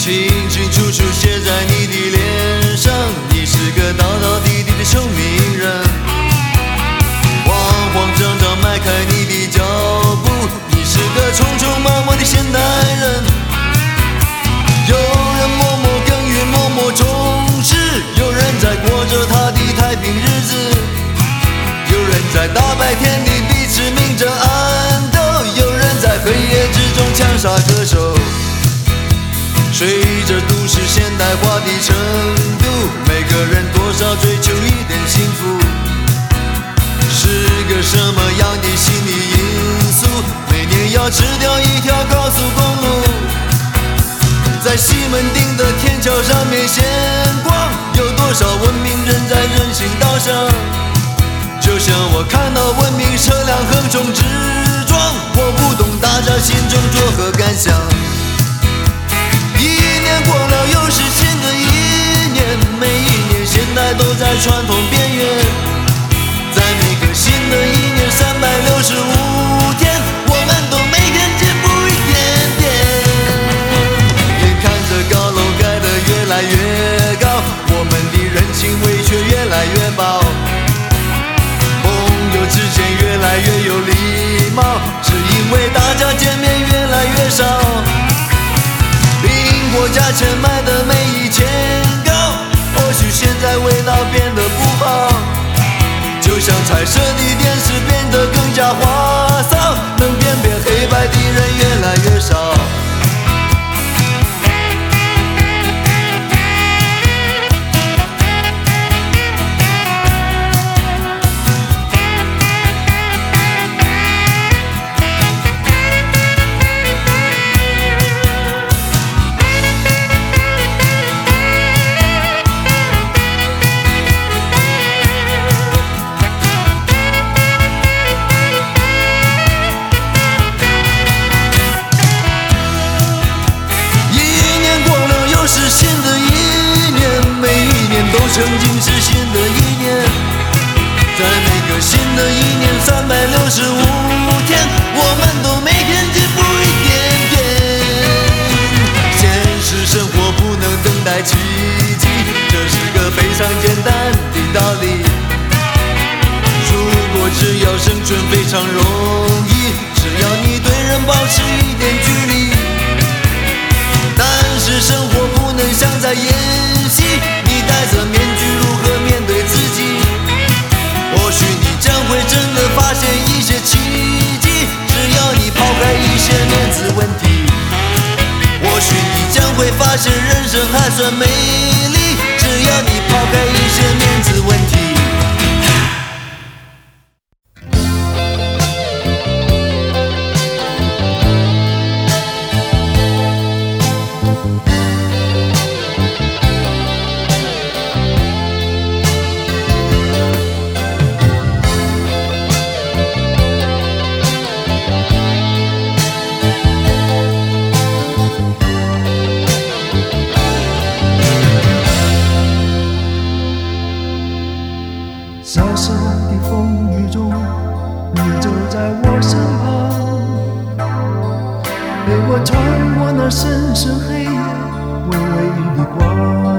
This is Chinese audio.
清清楚楚写在你的脸上，你是个道道地地的聪明人。慌慌张张迈开你的脚步，你是个匆匆忙忙的现代人。有人默默耕耘默默种植，有人在过着他的太平日子，有人在大白天里彼此明着暗斗，有人在黑夜之中枪杀歌手。随着都市现代化的程度，每个人多少追求一点幸福，是个什么样的心理因素？每年要吃掉一条高速公路，在西门町的天桥上面闲逛，有多少文明人在人行道上？就像我看到文明车辆横冲直撞，我不懂大家心中作何感想。一年过了又是新的一年，每一年现代都在传统边缘，在每个新的一年365天，我们都每天进步一点点。眼看着高楼盖得越来越高，我们的人情味却越来越薄，朋友之间越来越有礼貌，是因为大家见面越来越少。苹果价钱卖得没以前高，或许现在味道变得不好，就像彩色的电视变得更加花哨，能辨别黑白的人越来越少。曾经是新的一年，在每个新的一年365天，我们都每天进步一点点。现实生活不能等待奇迹，这是个非常简单的道理。如果只要生存非常容易，只要你对人保持一点距离，但是生活不能像在演戏，你戴着面具如何面对自己？或许你将会真的发现一些奇迹，只要你抛开一些面子问题。或许你将会发现人生还算美丽，只要你抛开一些面子问题。 小时的风雨中，你走在我身旁，陪我穿过那深深黑夜，微微的光。